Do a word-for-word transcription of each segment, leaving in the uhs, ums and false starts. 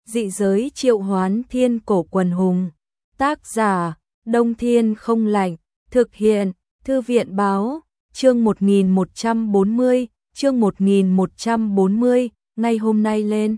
Dị giới triệu hoán thiên cổ quần hùng. Tác giả, Đông Thiên không lạnh. Thực hiện, Thư viện báo, chương một nghìn một trăm bốn mươi, chương một nghìn một trăm bốn mươi, ngay hôm nay lên.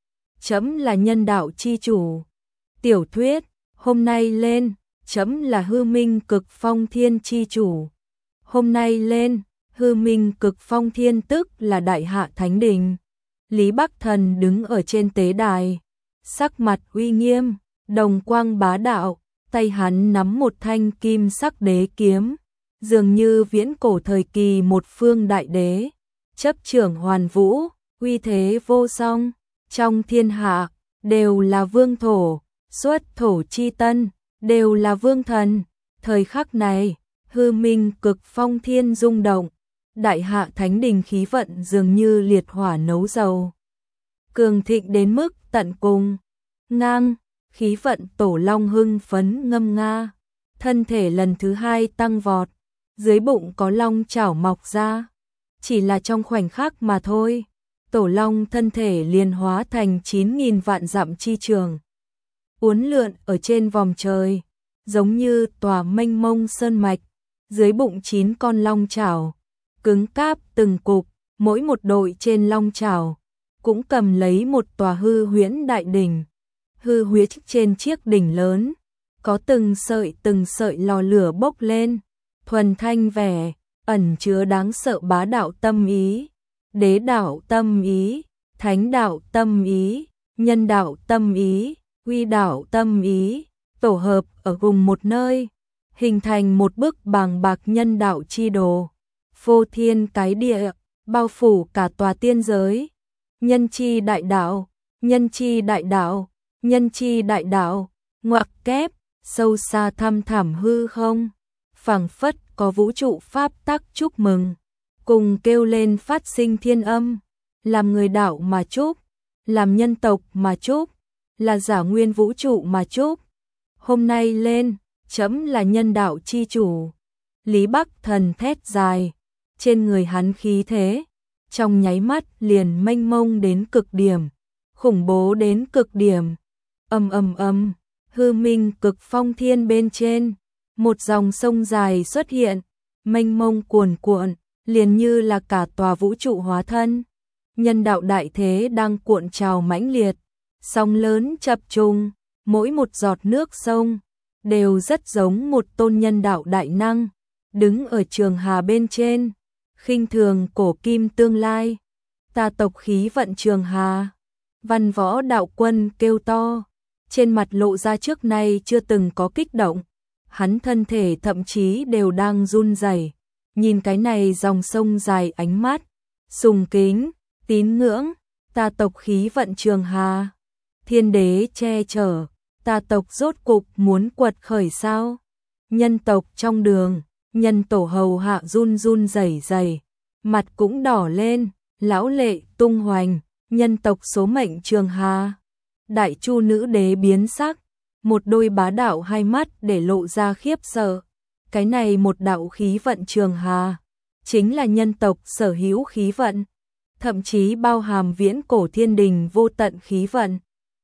Chấm là nhân đạo chi chủ. Tiểu thuyết, hôm nay lên, chấm là hư minh cực phong thiên chi chủ. Hôm nay lên, hư minh cực phong thiên tức là đại hạ thánh đình. Lý Bắc Thần đứng ở trên tế đài, sắc mặt uy nghiêm, đồng quang bá đạo, tay hắn nắm một thanh kim sắc đế kiếm, dường như viễn cổ thời kỳ một phương đại đế, chấp trưởng hoàn vũ, uy thế vô song, trong thiên hạ đều là vương thổ, xuất thổ chi tân, đều là vương thần. Thời khắc này, hư minh cực phong thiên rung động, đại hạ thánh đình khí vận dường như liệt hỏa nấu dầu, cường thịnh đến mức tận cùng. Ngang, khí vận tổ long hưng phấn ngâm nga, thân thể lần thứ hai tăng vọt, dưới bụng có long chảo mọc ra, chỉ là trong khoảnh khắc mà thôi, tổ long thân thể liền hóa thành chín nghìn vạn dặm chi trường, uốn lượn ở trên vòng trời, giống như tòa mênh mông sơn mạch, dưới bụng chín con long chảo, cứng cáp từng cục, mỗi một đội trên long chảo cũng cầm lấy một tòa hư huyễn đại đỉnh. Hư huyễn trên chiếc đỉnh lớn, có từng sợi từng sợi lò lửa bốc lên, thuần thanh vẻ, ẩn chứa đáng sợ bá đạo tâm ý, đế đạo tâm ý, thánh đạo tâm ý, nhân đạo tâm ý, uy đạo tâm ý, tổ hợp ở cùng một nơi, hình thành một bức bàng bạc nhân đạo chi đồ, phô thiên cái địa, bao phủ cả tòa tiên giới. Nhân chi đại đạo, nhân chi đại đạo, nhân chi đại đạo, ngoặc kép, sâu xa thăm thẳm hư không, phảng phất có vũ trụ pháp tắc chúc mừng, cùng kêu lên phát sinh thiên âm, làm người đạo mà chúc, làm nhân tộc mà chúc, là giả nguyên vũ trụ mà chúc. Hôm nay lên, chấm là nhân đạo chi chủ. Lý Bắc Thần thét dài, trên người hắn khí thế trong nháy mắt liền mênh mông đến cực điểm, khủng bố đến cực điểm. Ầm ầm ầm, hư minh cực phong thiên bên trên, một dòng sông dài xuất hiện, mênh mông cuồn cuộn, liền như là cả tòa vũ trụ hóa thân. Nhân đạo đại thế đang cuộn trào mãnh liệt, sóng lớn chập trùng, mỗi một giọt nước sông đều rất giống một tôn nhân đạo đại năng, đứng ở trường hà bên trên, khinh thường cổ kim tương lai. Ta tộc khí vận trường hà. Văn Võ đạo quân kêu to, trên mặt lộ ra trước nay chưa từng có kích động, hắn thân thể thậm chí đều đang run rẩy, nhìn cái này dòng sông dài ánh mắt, sùng kính, tín ngưỡng, ta tộc khí vận trường hà, thiên đế che chở, ta tộc rốt cục muốn quật khởi sao? Nhân tộc trong đường, nhân tổ hầu hạ run run rẩy rẩy, mặt cũng đỏ lên, lão lệ tung hoành, nhân tộc số mệnh trường hà. Đại Chu nữ đế biến sắc, một đôi bá đạo hai mắt để lộ ra khiếp sợ. Cái này một đạo khí vận trường hà, chính là nhân tộc sở hữu khí vận, thậm chí bao hàm viễn cổ thiên đình vô tận khí vận.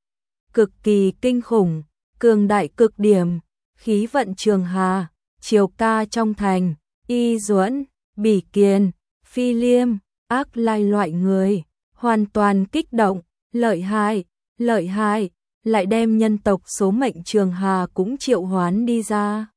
Cực kỳ kinh khủng, cường đại cực điểm, khí vận trường hà, Triều Ca trong thành, Y Duẫn, Bỉ Kiền, Phi Liêm, Ác Lai loại người, hoàn toàn kích động, lợi hại, lợi hại, lại đem nhân tộc số mệnh trường hà cũng triệu hoán đi ra.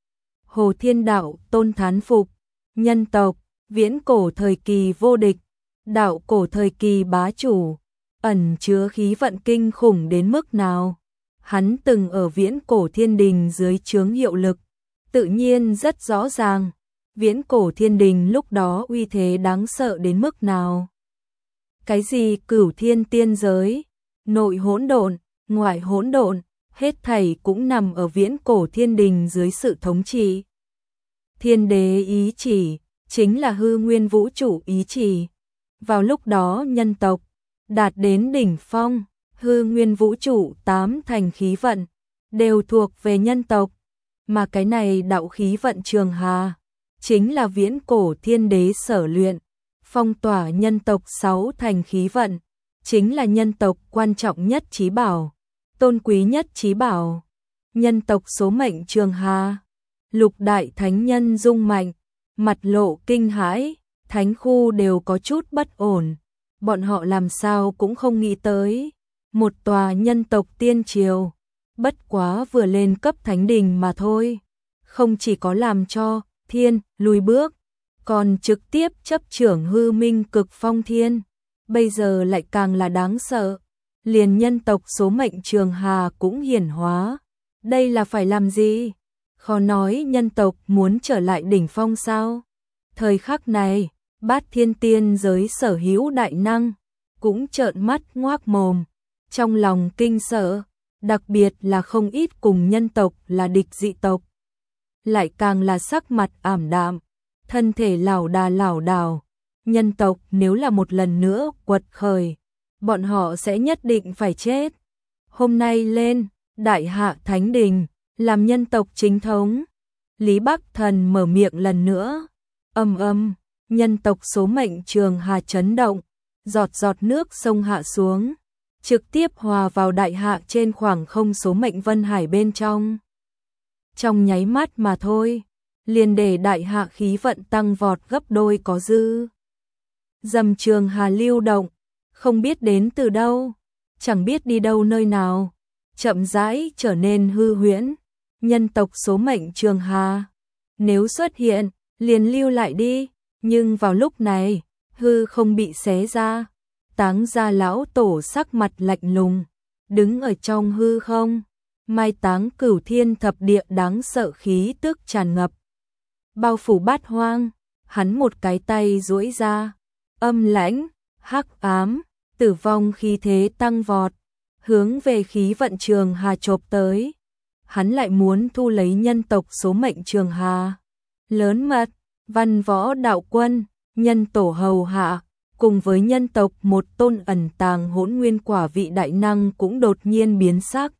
Hồ Thiên Đạo tôn thán phục, nhân tộc, viễn cổ thời kỳ vô địch, đạo cổ thời kỳ bá chủ, ẩn chứa khí vận kinh khủng đến mức nào. Hắn từng ở viễn cổ thiên đình dưới trướng hiệu lực, tự nhiên rất rõ ràng, viễn cổ thiên đình lúc đó uy thế đáng sợ đến mức nào. Cái gì cửu thiên tiên giới, nội hỗn độn, ngoại hỗn độn, hết thảy cũng nằm ở viễn cổ thiên đình dưới sự thống trị. Thiên đế ý chỉ, chính là hư nguyên vũ trụ ý chỉ. Vào lúc đó nhân tộc đạt đến đỉnh phong, hư nguyên vũ trụ tám thành khí vận đều thuộc về nhân tộc, mà cái này đạo khí vận trường hà chính là viễn cổ thiên đế sở luyện, phong tỏa nhân tộc sáu thành khí vận, chính là nhân tộc quan trọng nhất trí bảo, tôn quý nhất trí bảo. Nhân tộc số mệnh Trường Hà. Lục đại thánh nhân rung mạnh, mặt lộ kinh hãi, thánh khu đều có chút bất ổn. Bọn họ làm sao cũng không nghĩ tới, một tòa nhân tộc tiên triều, bất quá vừa lên cấp thánh đình mà thôi, không chỉ có làm cho thiên lùi bước, còn trực tiếp chấp trưởng hư minh cực phong thiên, bây giờ lại càng là đáng sợ, liền nhân tộc số mệnh Trường Hà cũng hiển hóa, đây là phải làm gì? Khó nói nhân tộc muốn trở lại đỉnh phong sao? Thời khắc này, Bát Thiên Tiên giới sở hữu đại năng cũng trợn mắt ngoác mồm, trong lòng kinh sợ, đặc biệt là không ít cùng nhân tộc là địch dị tộc, lại càng là sắc mặt ảm đạm, thân thể lảo đà lảo đảo. Nhân tộc nếu là một lần nữa quật khởi, bọn họ sẽ nhất định phải chết. Hôm nay lên, đại hạ thánh đình, làm nhân tộc chính thống. Lý Bắc Thần mở miệng lần nữa, ầm ầm, nhân tộc số mệnh Trường Hà chấn động, giọt giọt nước sông hạ xuống, trực tiếp hòa vào đại hạ trên khoảng không số mệnh Vân Hải bên trong. Trong nháy mắt mà thôi, liền để đại hạ khí vận tăng vọt gấp đôi có dư. Dầm Trường Hà lưu động, không biết đến từ đâu, chẳng biết đi đâu nơi nào, chậm rãi trở nên hư huyễn. Nhân tộc số mệnh Trường Hà, nếu xuất hiện, liền lưu lại đi, nhưng vào lúc này, hư không bị xé ra, Táng Gia lão tổ sắc mặt lạnh lùng, đứng ở trong hư không, mai táng cửu thiên thập địa đáng sợ khí tức tràn ngập, bao phủ bát hoang, hắn một cái tay duỗi ra, âm lãnh, hắc ám, tử vong khí thế tăng vọt, hướng về khí vận Trường Hà chộp tới. Hắn lại muốn thu lấy nhân tộc số mệnh Trường Hà. Lớn mật, văn võ đạo quân, nhân tổ hầu hạ, cùng với nhân tộc một tôn ẩn tàng hỗn nguyên quả vị đại năng cũng đột nhiên biến sắc.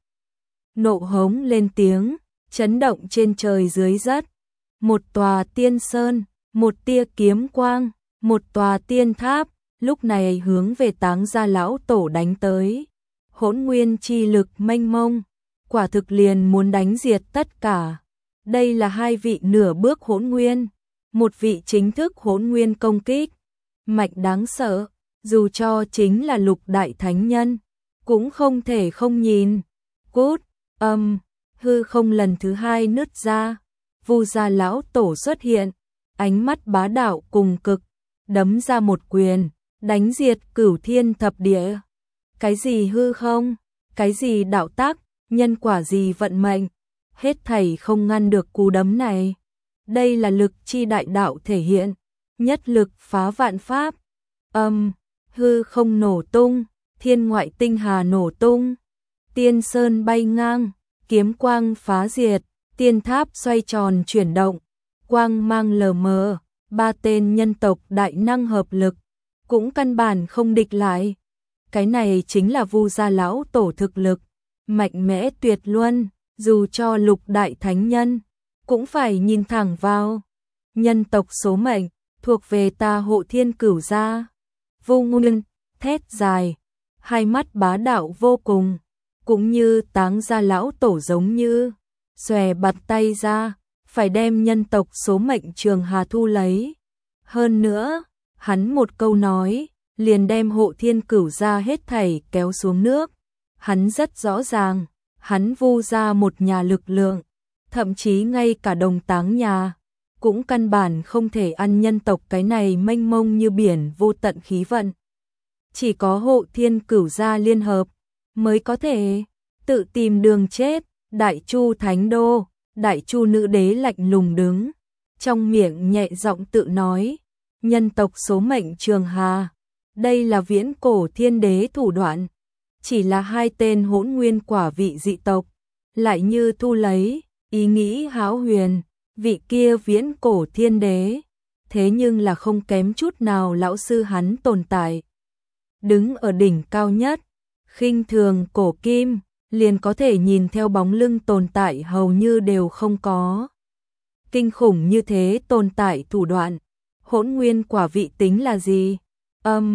Nộ hống lên tiếng, chấn động trên trời dưới đất. Một tòa tiên sơn, một tia kiếm quang, một tòa tiên tháp, lúc này hướng về Táng Gia lão tổ đánh tới. Hỗn nguyên chi lực mênh mông, quả thực liền muốn đánh diệt tất cả. Đây là hai vị nửa bước hỗn nguyên, một vị chính thức hỗn nguyên công kích, mạnh đáng sợ, dù cho chính là lục đại thánh nhân, cũng không thể không nhìn. Cút, âm, hư không lần thứ hai nứt ra, Vu Gia lão tổ xuất hiện, ánh mắt bá đạo cùng cực, đấm ra một quyền, đánh diệt cửu thiên thập địa. Cái gì hư không, cái gì đạo tắc, nhân quả gì vận mệnh, hết thảy không ngăn được cú đấm này. Đây là lực chi đại đạo thể hiện, nhất lực phá vạn pháp. Âm, hư không nổ tung, thiên ngoại tinh hà nổ tung, tiên sơn bay ngang, kiếm quang phá diệt, tiên tháp xoay tròn chuyển động, quang mang lờ mờ, ba tên nhân tộc đại năng hợp lực, cũng căn bản không địch lại. Cái này chính là Vu Gia lão tổ thực lực, mạnh mẽ tuyệt luân, dù cho lục đại thánh nhân, cũng phải nhìn thẳng vào. Nhân tộc số mệnh, thuộc về ta Hộ Thiên Cửu gia. Vu Nguyên, thét dài, hai mắt bá đạo vô cùng, cũng như Táng Gia lão tổ giống như, xòe bạt tay ra, phải đem nhân tộc số mệnh Trường Hà thu lấy. Hơn nữa, hắn một câu nói, liền đem Hộ Thiên Cửu gia hết thảy kéo xuống nước. Hắn rất rõ ràng, hắn Vu gia một nhà lực lượng, thậm chí ngay cả đồng Táng nhà, cũng căn bản không thể ăn nhân tộc cái này mênh mông như biển vô tận khí vận. Chỉ có Hộ Thiên Cửu gia liên hợp, mới có thể tự tìm đường chết. Đại Chu Thánh Đô, Đại Chu nữ đế lạnh lùng đứng, trong miệng nhẹ giọng tự nói, nhân tộc số mệnh Trường Hà, đây là viễn cổ thiên đế thủ đoạn, chỉ là hai tên hỗn nguyên quả vị dị tộc, lại như thu lấy, ý nghĩ hão huyền, vị kia viễn cổ thiên đế, thế nhưng là không kém chút nào lão sư hắn tồn tại. Đứng ở đỉnh cao nhất, khinh thường cổ kim, liền có thể nhìn theo bóng lưng tồn tại hầu như đều không có. Kinh khủng như thế tồn tại thủ đoạn, hỗn nguyên quả vị tính là gì? Âm,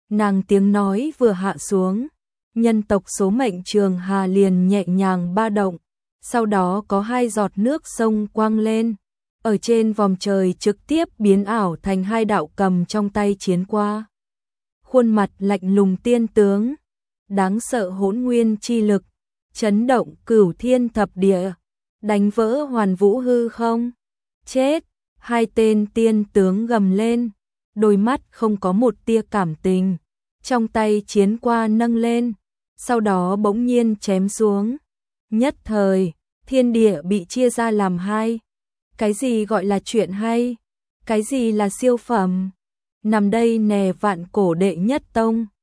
Nàng tiếng nói vừa hạ xuống, nhân tộc số mệnh Trường Hà liền nhẹ nhàng ba động, sau đó có hai giọt nước sông quang lên, ở trên vòm trời trực tiếp biến ảo thành hai đạo cầm trong tay chiến qua. Khuôn mặt lạnh lùng tiên tướng, đáng sợ hỗn nguyên chi lực, chấn động cửu thiên thập địa, đánh vỡ hoàn vũ hư không. Chết! Hai tên tiên tướng gầm lên, đôi mắt không có một tia cảm tình, trong tay chiến qua nâng lên, sau đó bỗng nhiên chém xuống. Nhất thời, thiên địa bị chia ra làm hai. Cái gì gọi là chuyện hay? Cái gì là siêu phẩm? Nằm đây nè vạn cổ đệ nhất tông.